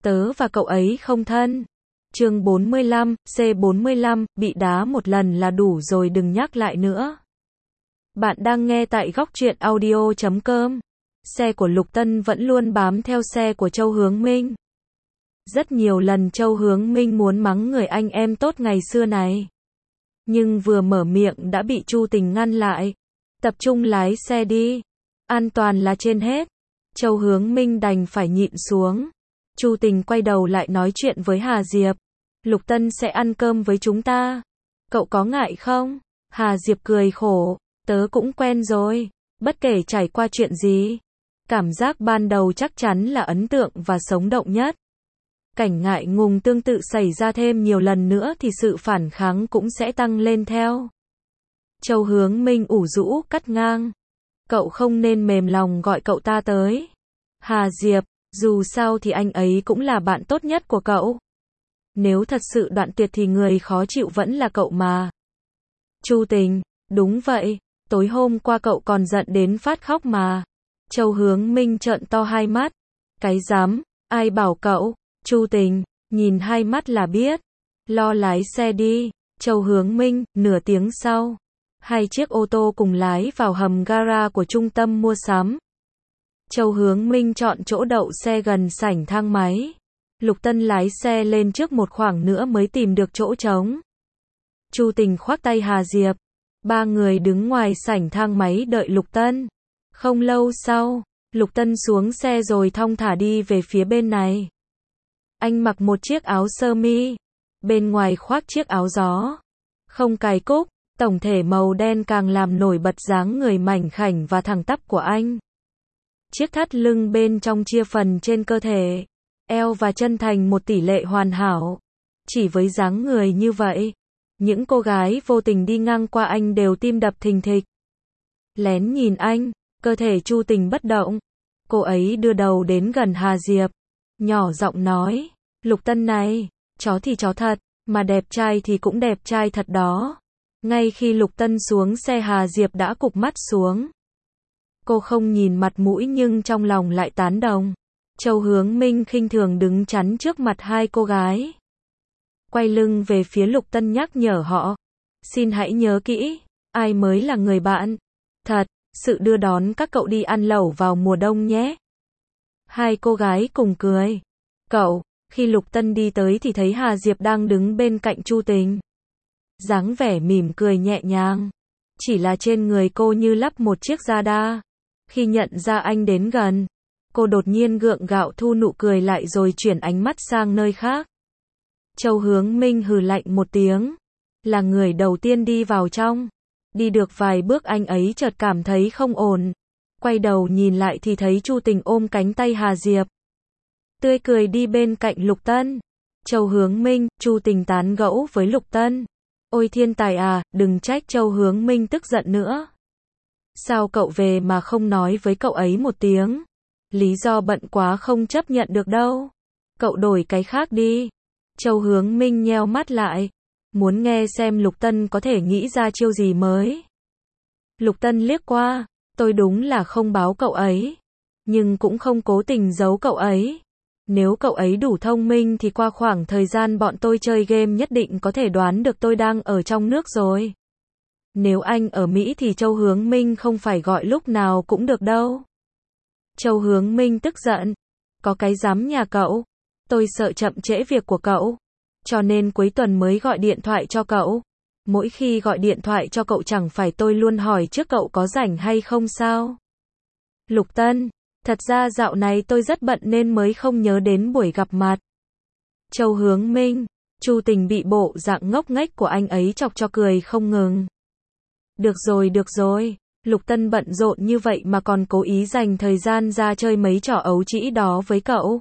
Tớ và cậu ấy không thân. Chương 45, C45, bị đá một lần là đủ rồi, đừng nhắc lại nữa. Bạn đang nghe tại góc truyện audio.com. Xe của Lục Tân vẫn luôn bám theo xe của Châu Hướng Minh. Rất nhiều lần Châu Hướng Minh muốn mắng người anh em tốt ngày xưa này. Nhưng vừa mở miệng đã bị Chu Tình ngăn lại. Tập trung lái xe đi. An toàn là trên hết. Châu Hướng Minh đành phải nhịn xuống. Chu Tình quay đầu lại nói chuyện với Hà Diệp. Lục Tân sẽ ăn cơm với chúng ta. Cậu có ngại không? Hà Diệp cười khổ. Tớ cũng quen rồi. Bất kể trải qua chuyện gì. Cảm giác ban đầu chắc chắn là ấn tượng và sống động nhất. Cảnh ngại ngùng tương tự xảy ra thêm nhiều lần nữa thì sự phản kháng cũng sẽ tăng lên theo. Châu Hướng Minh ủ rũ cắt ngang. Cậu không nên mềm lòng gọi cậu ta tới. Hà Diệp, dù sao thì anh ấy cũng là bạn tốt nhất của cậu. Nếu thật sự đoạn tuyệt thì người khó chịu vẫn là cậu mà. Chu Tình, đúng vậy, tối hôm qua cậu còn giận đến phát khóc mà. Châu Hướng Minh trợn to hai mắt. Cái dám, ai bảo cậu? Chu Tình, nhìn hai mắt là biết. Lo lái xe đi. Châu Hướng Minh, nửa tiếng sau. Hai chiếc ô tô cùng lái vào hầm gara của trung tâm mua sắm. Châu Hướng Minh chọn chỗ đậu xe gần sảnh thang máy. Lục Tân lái xe lên trước một khoảng nữa mới tìm được chỗ trống. Chu Tình khoác tay Hà Diệp. Ba người đứng ngoài sảnh thang máy đợi Lục Tân. Không lâu sau, Lục Tân xuống xe rồi thong thả đi về phía bên này. Anh mặc một chiếc áo sơ mi. Bên ngoài khoác chiếc áo gió. Không cài cúc, tổng thể màu đen càng làm nổi bật dáng người mảnh khảnh và thẳng tắp của anh. Chiếc thắt lưng bên trong chia phần trên cơ thể. Eo và chân thành một tỷ lệ hoàn hảo. Chỉ với dáng người như vậy, những cô gái vô tình đi ngang qua anh đều tim đập thình thịch. Lén nhìn anh, cơ thể Chu Tình bất động. Cô ấy đưa đầu đến gần Hà Diệp. Nhỏ giọng nói, Lục Tân này, chó thì chó thật, mà đẹp trai thì cũng đẹp trai thật đó. Ngay khi Lục Tân xuống xe Hà Diệp đã cụp mắt xuống. Cô không nhìn mặt mũi nhưng trong lòng lại tán đồng. Châu Hướng Minh khinh thường đứng chắn trước mặt hai cô gái. Quay lưng về phía Lục Tân nhắc nhở họ. Xin hãy nhớ kỹ, ai mới là người bạn thật, sự đưa đón các cậu đi ăn lẩu vào mùa đông nhé. Hai cô gái cùng cười. Cậu, khi Lục Tân đi tới thì thấy Hà Diệp đang đứng bên cạnh Chu Tình. Dáng vẻ mỉm cười nhẹ nhàng. Chỉ là trên người cô như lắp một chiếc Zada. Khi nhận ra anh đến gần, cô đột nhiên gượng gạo thu nụ cười lại rồi chuyển ánh mắt sang nơi khác. Châu Hướng Minh hừ lạnh một tiếng. Là người đầu tiên đi vào trong. Đi được vài bước anh ấy chợt cảm thấy không ổn. Quay đầu nhìn lại thì thấy Chu Tình ôm cánh tay Hà Diệp. Tươi cười đi bên cạnh Lục Tân. Châu Hướng Minh, Chu Tình tán gẫu với Lục Tân. Ôi thiên tài à, đừng trách. Châu Hướng Minh tức giận nữa. Sao cậu về mà không nói với cậu ấy một tiếng? Lý do bận quá không chấp nhận được đâu. Cậu đổi cái khác đi. Châu Hướng Minh nheo mắt lại. Muốn nghe xem Lục Tân có thể nghĩ ra chiêu gì mới. Lục Tân liếc qua. Tôi đúng là không báo cậu ấy. Nhưng cũng không cố tình giấu cậu ấy. Nếu cậu ấy đủ thông minh thì qua khoảng thời gian bọn tôi chơi game nhất định có thể đoán được tôi đang ở trong nước rồi. Nếu anh ở Mỹ thì Châu Hướng Minh không phải gọi lúc nào cũng được đâu. Châu Hướng Minh tức giận. Có cái dám nhà cậu. Tôi sợ chậm trễ việc của cậu. Cho nên cuối tuần mới gọi điện thoại cho cậu. Mỗi khi gọi điện thoại cho cậu chẳng phải tôi luôn hỏi trước cậu có rảnh hay không sao? Lục Tân, thật ra dạo này tôi rất bận nên mới không nhớ đến buổi gặp mặt. Châu Hướng Minh, Chu Tình bị bộ dạng ngốc nghếch của anh ấy chọc cho cười không ngừng. Được rồi, Lục Tân bận rộn như vậy mà còn cố ý dành thời gian ra chơi mấy trò ấu trĩ đó với cậu.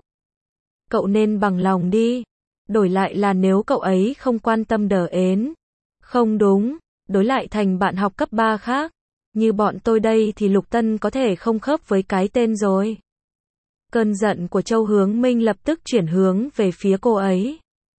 Cậu nên bằng lòng đi. Đổi lại là nếu cậu ấy không quan tâm đờ ến. Không đúng, đối lại thành bạn học cấp 3 khác. Như bọn tôi đây thì Lục Tân có thể không khớp với cái tên rồi. Cơn giận của Châu Hướng Minh lập tức chuyển hướng về phía cô ấy.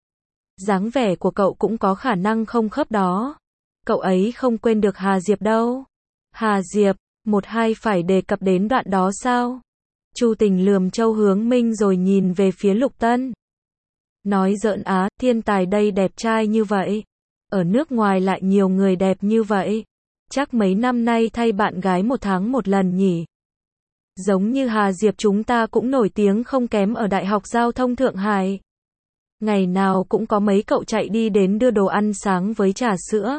Dáng vẻ của cậu cũng có khả năng không khớp đó. Cậu ấy không quên được Hà Diệp đâu. Hà Diệp, một hai phải đề cập đến đoạn đó sao? Chu Tình lườm Châu Hướng Minh rồi nhìn về phía Lục Tân. Nói giỡn á, thiên tài đây đẹp trai như vậy. Ở nước ngoài lại nhiều người đẹp như vậy. Chắc mấy năm nay thay bạn gái 1 tháng 1 lần nhỉ. Giống như Hà Diệp chúng ta cũng nổi tiếng không kém ở Đại học Giao thông Thượng Hải. Ngày nào cũng có mấy cậu chạy đi đến đưa đồ ăn sáng với trà sữa.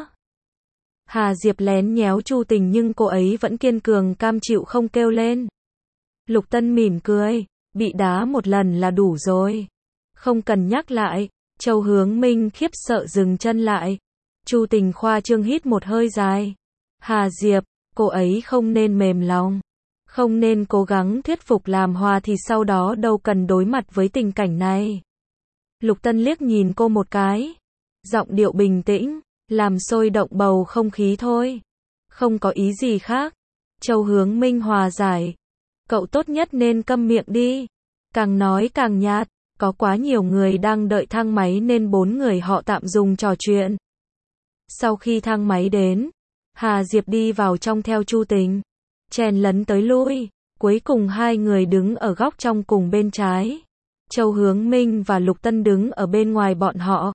Hà Diệp lén nhéo Chu Tình nhưng cô ấy vẫn kiên cường cam chịu không kêu lên. Lục Tân mỉm cười, bị đá 1 lần là đủ rồi. Không cần nhắc lại. Châu Hướng Minh khiếp sợ dừng chân lại. Chu Tình khoa trương hít một hơi dài. Hà Diệp, cô ấy không nên mềm lòng. Không nên cố gắng thuyết phục làm hòa thì sau đó đâu cần đối mặt với tình cảnh này. Lục Tân liếc nhìn cô một cái. Giọng điệu bình tĩnh, làm sôi động bầu không khí thôi. Không có ý gì khác. Châu Hướng Minh hòa giải. Cậu tốt nhất nên câm miệng đi. Càng nói càng nhạt. Có quá nhiều người đang đợi thang máy nên 4 người họ tạm dùng trò chuyện. Sau khi thang máy đến, Hà Diệp đi vào trong theo Chu Tình. Chèn lấn tới lui. Cuối cùng 2 người đứng ở góc trong cùng bên trái. Châu Hướng Minh và Lục Tân đứng ở bên ngoài bọn họ.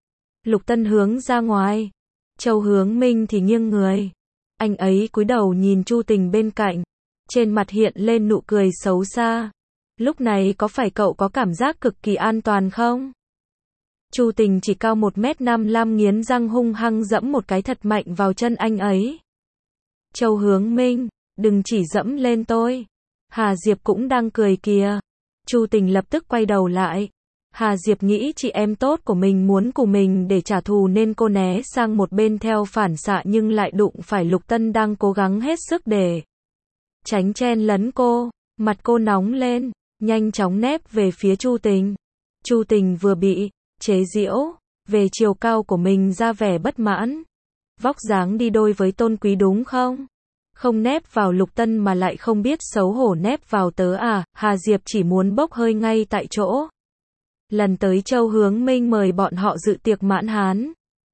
Lục Tân hướng ra ngoài. Châu Hướng Minh thì nghiêng người. Anh ấy cúi đầu nhìn Chu Tình bên cạnh. Trên mặt hiện lên nụ cười xấu xa. Lúc này có phải cậu có cảm giác cực kỳ an toàn không? Chu Tình chỉ cao 1m55 nghiến răng hung hăng dẫm một cái thật mạnh vào chân anh ấy. Châu Hướng Minh, đừng chỉ dẫm lên tôi. Hà Diệp cũng đang cười kìa. Chu Tình lập tức quay đầu lại. Hà Diệp nghĩ chị em tốt của mình muốn cùng mình để trả thù nên cô né sang một bên theo phản xạ nhưng lại đụng phải Lục Tân đang cố gắng hết sức để tránh chen lấn cô. Mặt cô nóng lên, nhanh chóng nép về phía Chu Tình. Chu Tình vừa bị chế giễu về chiều cao của mình ra vẻ bất mãn. Vóc dáng đi đôi với Tôn Quý đúng không? Không nép vào Lục Tân mà lại không biết xấu hổ nép vào tớ à? Hà Diệp chỉ muốn bốc hơi ngay tại chỗ. Lần tới Châu Hướng Minh mời bọn họ dự tiệc mãn hán.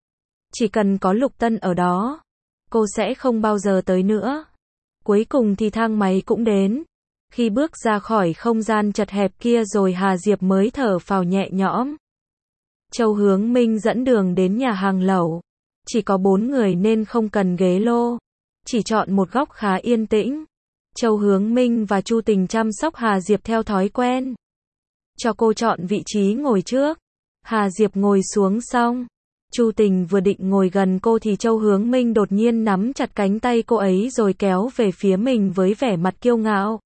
Chỉ cần có Lục Tân ở đó, cô sẽ không bao giờ tới nữa. Cuối cùng thì thang máy cũng đến. Khi bước ra khỏi không gian chật hẹp kia rồi Hà Diệp mới thở phào nhẹ nhõm. Châu Hướng Minh dẫn đường đến nhà hàng lẩu. Chỉ có 4 người nên không cần ghế lô. Chỉ chọn một góc khá yên tĩnh. Châu Hướng Minh và Chu Tình chăm sóc Hà Diệp theo thói quen. Cho cô chọn vị trí ngồi trước. Hà Diệp ngồi xuống xong. Chu Tình vừa định ngồi gần cô thì Châu Hướng Minh đột nhiên nắm chặt cánh tay cô ấy rồi kéo về phía mình với vẻ mặt kiêu ngạo.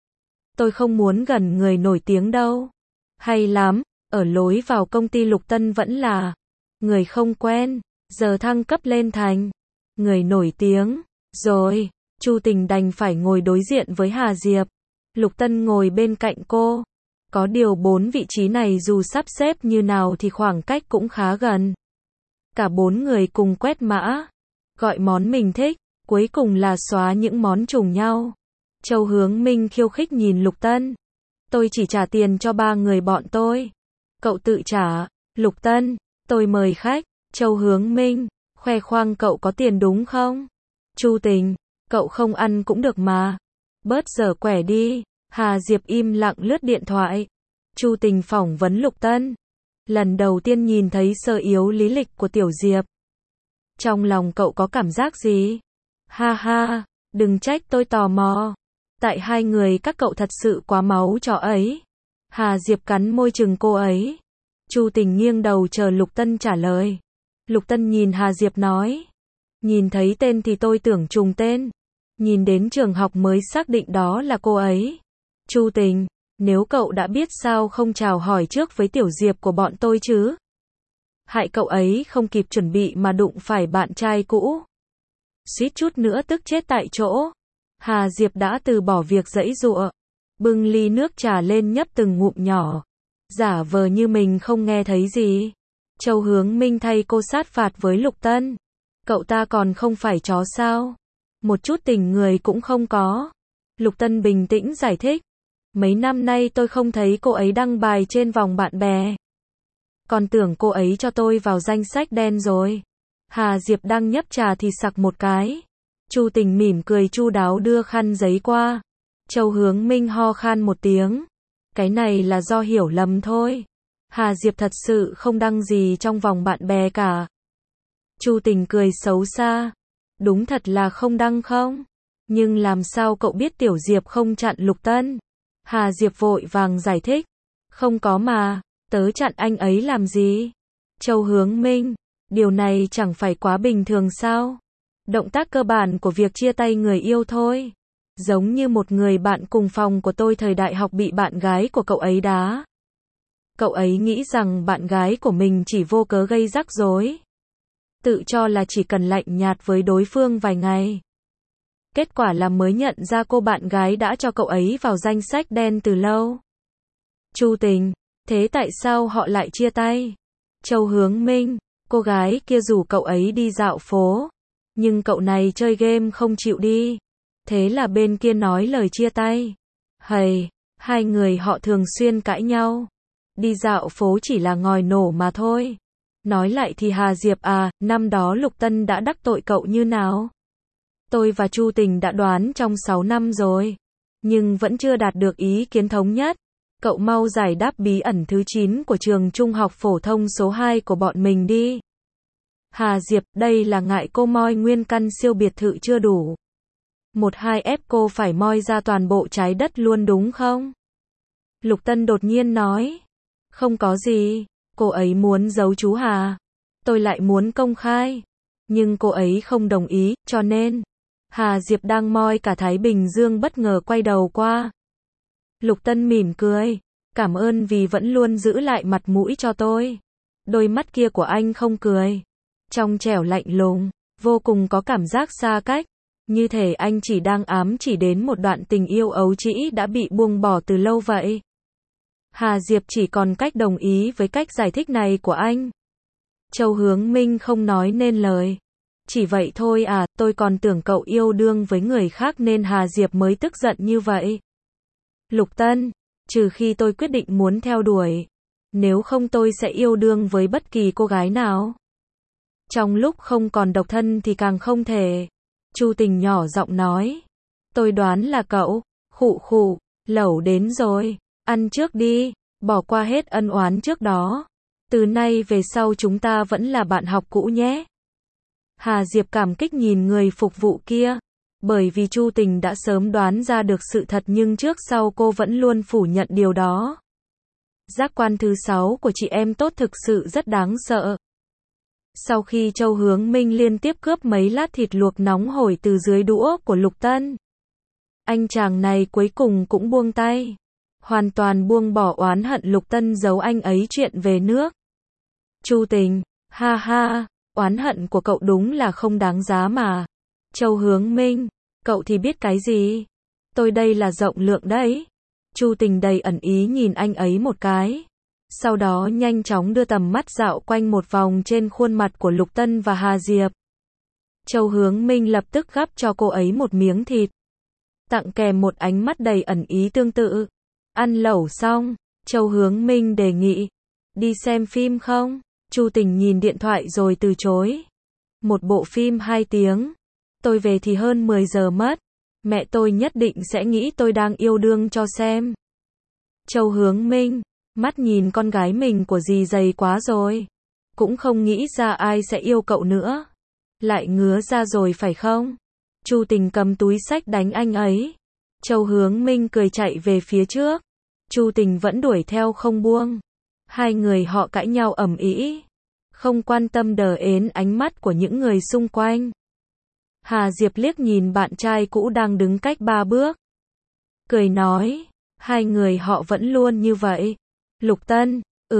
Tôi không muốn gần người nổi tiếng đâu. Hay lắm, ở lối vào công ty Lục Tân vẫn là người không quen, giờ thăng cấp lên thành người nổi tiếng. Rồi, Chu Tình đành phải ngồi đối diện với Hà Diệp. Lục Tân ngồi bên cạnh cô. Có điều 4 vị trí này dù sắp xếp như nào thì khoảng cách cũng khá gần. Cả 4 người cùng quét mã, gọi món mình thích, cuối cùng là xóa những món trùng nhau. Châu Hướng Minh khiêu khích nhìn Lục Tân. Tôi chỉ trả tiền cho 3 người bọn tôi. Cậu tự trả. Lục Tân, tôi mời khách. Châu Hướng Minh, khoe khoang cậu có tiền đúng không? Chu Tình, cậu không ăn cũng được mà. Bớt dở quẻ đi. Hà Diệp im lặng lướt điện thoại. Chu Tình phỏng vấn Lục Tân. Lần đầu tiên nhìn thấy sơ yếu lý lịch của Tiểu Diệp. Trong lòng cậu có cảm giác gì? Ha ha, đừng trách tôi tò mò. Tại 2 người các cậu thật sự quá máu chó ấy. Hà Diệp cắn môi chừng cô ấy. Chu Tình nghiêng đầu chờ Lục Tân trả lời. Lục Tân nhìn Hà Diệp nói. Nhìn thấy tên thì tôi tưởng trùng tên. Nhìn đến trường học mới xác định đó là cô ấy. Chu Tình, nếu cậu đã biết sao không chào hỏi trước với Tiểu Diệp của bọn tôi chứ? Hại cậu ấy không kịp chuẩn bị mà đụng phải bạn trai cũ. Suýt chút nữa tức chết tại chỗ. Hà Diệp đã từ bỏ việc giãy giụa. Bưng ly nước trà lên nhấp từng ngụm nhỏ. Giả vờ như mình không nghe thấy gì. Châu Hướng Minh thay cô sát phạt với Lục Tân. Cậu ta còn không phải chó sao? Một chút tình người cũng không có. Lục Tân bình tĩnh giải thích. Mấy năm nay tôi không thấy cô ấy đăng bài trên vòng bạn bè. Còn tưởng cô ấy cho tôi vào danh sách đen rồi. Hà Diệp đang nhấp trà thì sặc một cái. Chu Tình mỉm cười chu đáo đưa khăn giấy qua. Châu Hướng Minh ho khan một tiếng. Cái này là do hiểu lầm thôi. Hà Diệp thật sự không đăng gì trong vòng bạn bè cả. Chu Tình cười xấu xa. Đúng thật là không đăng không? Nhưng làm sao cậu biết Tiểu Diệp không chặn Lục Tân? Hà Diệp vội vàng giải thích. Không có mà, tớ chặn anh ấy làm gì? Châu Hướng Minh, điều này chẳng phải quá bình thường sao? Động tác cơ bản của việc chia tay người yêu thôi. Giống như một người bạn cùng phòng của tôi thời đại học bị bạn gái của cậu ấy đá. Cậu ấy nghĩ rằng bạn gái của mình chỉ vô cớ gây rắc rối. Tự cho là chỉ cần lạnh nhạt với đối phương vài ngày. Kết quả là mới nhận ra cô bạn gái đã cho cậu ấy vào danh sách đen từ lâu. Chu Tình, thế tại sao họ lại chia tay? Châu Hướng Minh, cô gái kia rủ cậu ấy đi dạo phố. Nhưng cậu này chơi game không chịu đi. Thế là bên kia nói lời chia tay. Hầy, hai người họ thường xuyên cãi nhau. Đi dạo phố chỉ là ngòi nổ mà thôi. Nói lại thì Hà Diệp à, năm đó Lục Tân đã đắc tội cậu như nào? Tôi và Chu Tình đã đoán trong 6 năm rồi. Nhưng vẫn chưa đạt được ý kiến thống nhất. Cậu mau giải đáp bí ẩn thứ 9 của trường trung học phổ thông số 2 của bọn mình đi. Hà Diệp, đây là ngại cô moi nguyên căn siêu biệt thự chưa đủ. 1-2 ép cô phải moi ra toàn bộ trái đất luôn đúng không? Lục Tân đột nhiên nói. Không có gì, cô ấy muốn giấu chú Hà. Tôi lại muốn công khai. Nhưng cô ấy không đồng ý, cho nên Hà Diệp đang moi cả Thái Bình Dương bất ngờ quay đầu qua. Lục Tân mỉm cười. Cảm ơn vì vẫn luôn giữ lại mặt mũi cho tôi. Đôi mắt kia của anh không cười. Trong trẻo lạnh lùng, vô cùng có cảm giác xa cách. Như thể anh chỉ đang ám chỉ đến một đoạn tình yêu ấu trĩ đã bị buông bỏ từ lâu vậy. Hà Diệp chỉ còn cách đồng ý với cách giải thích này của anh. Châu Hướng Minh không nói nên lời. Chỉ vậy thôi à, tôi còn tưởng cậu yêu đương với người khác nên Hà Diệp mới tức giận như vậy. Lục Tân, trừ khi tôi quyết định muốn theo đuổi. Nếu không tôi sẽ yêu đương với bất kỳ cô gái nào. Trong lúc không còn độc thân thì càng không thể. Chu Tình nhỏ giọng nói. Tôi đoán là cậu, khụ khụ, lẩu đến rồi. Ăn trước đi, bỏ qua hết ân oán trước đó. Từ nay về sau chúng ta vẫn là bạn học cũ nhé. Hà Diệp cảm kích nhìn người phục vụ kia. Bởi vì Chu Tình đã sớm đoán ra được sự thật nhưng trước sau cô vẫn luôn phủ nhận điều đó. Giác quan thứ 6 của chị em tốt thực sự rất đáng sợ. Sau khi Châu Hướng Minh liên tiếp cướp mấy lát thịt luộc nóng hổi từ dưới đũa của Lục Tân, anh chàng này cuối cùng cũng buông tay. Hoàn toàn buông bỏ oán hận Lục Tân giấu anh ấy chuyện về nước. Chu Tình, ha ha, oán hận của cậu đúng là không đáng giá mà. Châu Hướng Minh, cậu thì biết cái gì? Tôi đây là rộng lượng đấy. Chu Tình đầy ẩn ý nhìn anh ấy một cái. Sau đó nhanh chóng đưa tầm mắt dạo quanh một vòng trên khuôn mặt của Lục Tân và Hà Diệp. Châu Hướng Minh lập tức gắp cho cô ấy một miếng thịt. Tặng kèm một ánh mắt đầy ẩn ý tương tự. Ăn lẩu xong, Châu Hướng Minh đề nghị. Đi xem phim không? Chu Tình nhìn điện thoại rồi từ chối. Một bộ phim 2 tiếng. Tôi về thì hơn 10 giờ mất. Mẹ tôi nhất định sẽ nghĩ tôi đang yêu đương cho xem. Châu Hướng Minh, mắt nhìn con gái mình của dì dày quá rồi. Cũng không nghĩ ra ai sẽ yêu cậu nữa. Lại ngứa ra rồi phải không? Chu Tình cầm túi xách đánh anh ấy. Châu Hướng Minh cười chạy về phía trước. Chu Tình vẫn đuổi theo không buông. Hai người họ cãi nhau ầm ĩ, không quan tâm đờ ến ánh mắt của những người xung quanh. Hà Diệp liếc nhìn bạn trai cũ đang đứng cách 3 bước. Cười nói, hai người họ vẫn luôn như vậy. Lục Tân,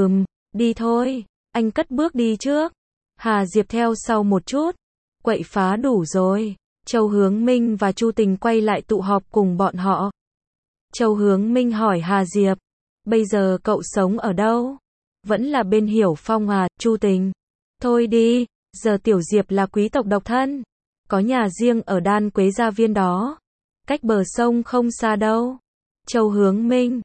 đi thôi, anh cất bước đi trước. Hà Diệp theo sau một chút. Quậy phá đủ rồi. Châu Hướng Minh và Chu Tình quay lại tụ họp cùng bọn họ. Châu Hướng Minh hỏi Hà Diệp, bây giờ cậu sống ở đâu? Vẫn là bên Hiểu Phong à? Chu Tình, thôi đi, giờ Tiểu Diệp là quý tộc độc thân. Có nhà riêng ở Đan Quế Gia Viên đó. Cách bờ sông không xa đâu. Châu Hướng Minh,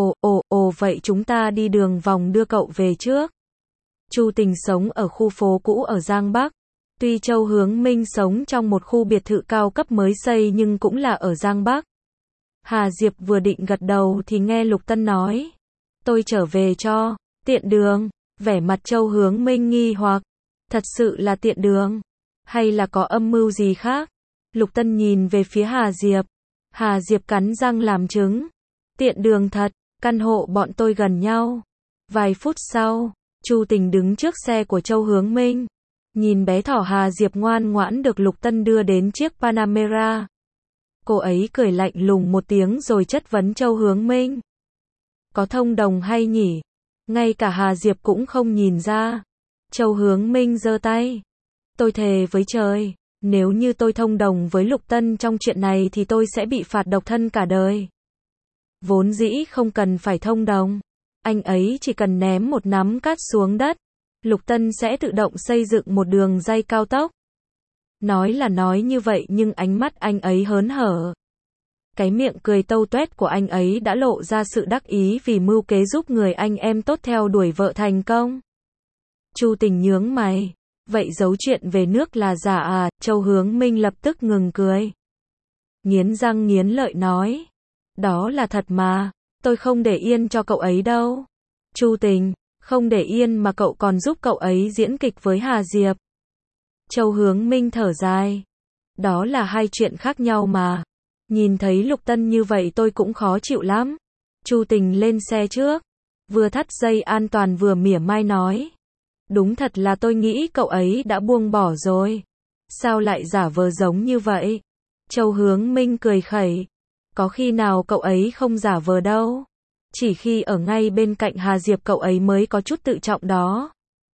vậy chúng ta đi đường vòng đưa cậu về trước. Chu Tình sống ở khu phố cũ ở Giang Bắc. Tuy Châu Hướng Minh sống trong một khu biệt thự cao cấp mới xây nhưng cũng là ở Giang Bắc. Hà Diệp vừa định gật đầu thì nghe Lục Tân nói. Tôi trở về cho, tiện đường, vẻ mặt Châu Hướng Minh nghi hoặc. Thật sự là tiện đường, hay là có âm mưu gì khác? Lục Tân nhìn về phía Hà Diệp. Hà Diệp cắn răng làm chứng. Tiện đường thật, căn hộ bọn tôi gần nhau. Vài phút sau, Chu Tình đứng trước xe của Châu Hướng Minh. Nhìn bé thỏ Hà Diệp ngoan ngoãn được Lục Tân đưa đến chiếc Panamera. Cô ấy cười lạnh lùng một tiếng rồi chất vấn Châu Hướng Minh. Có thông đồng hay nhỉ? Ngay cả Hà Diệp cũng không nhìn ra. Châu Hướng Minh giơ tay. Tôi thề với trời, nếu như tôi thông đồng với Lục Tân trong chuyện này thì tôi sẽ bị phạt độc thân cả đời. Vốn dĩ không cần phải thông đồng. Anh ấy chỉ cần ném một nắm cát xuống đất. Lục Tân sẽ tự động xây dựng một đường ray cao tốc. Nói là nói như vậy nhưng ánh mắt anh ấy hớn hở. Cái miệng cười tâu tuét của anh ấy đã lộ ra sự đắc ý vì mưu kế giúp người anh em tốt theo đuổi vợ thành công. Chu Tình nhướng mày. Vậy giấu chuyện về nước là giả à? Châu Hướng Minh lập tức ngừng cười. Nghiến răng nghiến lợi nói. Đó là thật mà, tôi không để yên cho cậu ấy đâu. Chu Tình, không để yên mà cậu còn giúp cậu ấy diễn kịch với Hà Diệp. Châu Hướng Minh thở dài. Đó là hai chuyện khác nhau mà. Nhìn thấy Lục Tân như vậy tôi cũng khó chịu lắm. Chu Tình lên xe trước, vừa thắt dây an toàn vừa mỉa mai nói. Đúng thật là tôi nghĩ cậu ấy đã buông bỏ rồi. Sao lại giả vờ giống như vậy? Châu Hướng Minh cười khẩy. Có khi nào cậu ấy không giả vờ đâu. Chỉ khi ở ngay bên cạnh Hà Diệp cậu ấy mới có chút tự trọng đó.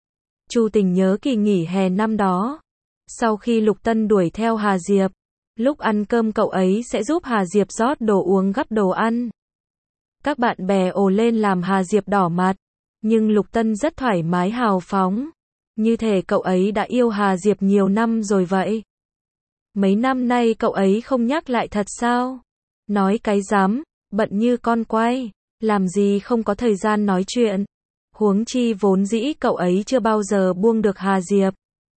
Chu Tình nhớ kỳ nghỉ hè năm đó. Sau khi Lục Tân đuổi theo Hà Diệp, lúc ăn cơm cậu ấy sẽ giúp Hà Diệp rót đồ uống gắp đồ ăn. Các bạn bè ồ lên làm Hà Diệp đỏ mặt. Nhưng Lục Tân rất thoải mái hào phóng. Như thể cậu ấy đã yêu Hà Diệp nhiều năm rồi vậy. Mấy năm nay cậu ấy không nhắc lại thật sao? Nói cái dám, bận như con quay. Làm gì không có thời gian nói chuyện. Huống chi vốn dĩ cậu ấy chưa bao giờ buông được Hà Diệp.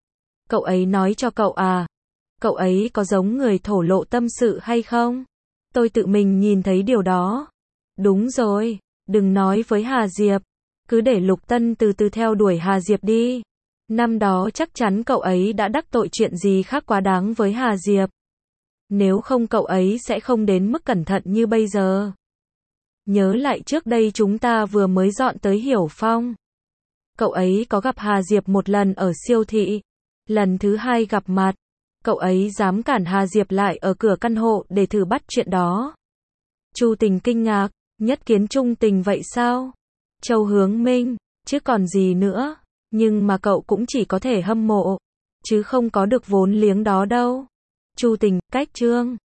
Cậu ấy nói cho cậu à? Cậu ấy có giống người thổ lộ tâm sự hay không? Tôi tự mình nhìn thấy điều đó. Đúng rồi, đừng nói với Hà Diệp. Cứ để Lục Tân từ từ theo đuổi Hà Diệp đi. Năm đó chắc chắn cậu ấy đã đắc tội chuyện gì khác quá đáng với Hà Diệp. Nếu không cậu ấy sẽ không đến mức cẩn thận như bây giờ. Nhớ lại trước đây chúng ta vừa mới dọn tới Hiểu Phong. Cậu ấy có gặp Hà Diệp một lần ở siêu thị. Lần thứ hai gặp mặt, cậu ấy dám cản Hà Diệp lại ở cửa căn hộ để thử bắt chuyện đó. Chu Tình kinh ngạc, nhất kiến trung tình vậy sao? Châu Hướng Minh, chứ còn gì nữa. Nhưng mà cậu cũng chỉ có thể hâm mộ, chứ không có được vốn liếng đó đâu. Chu Tình, cách chương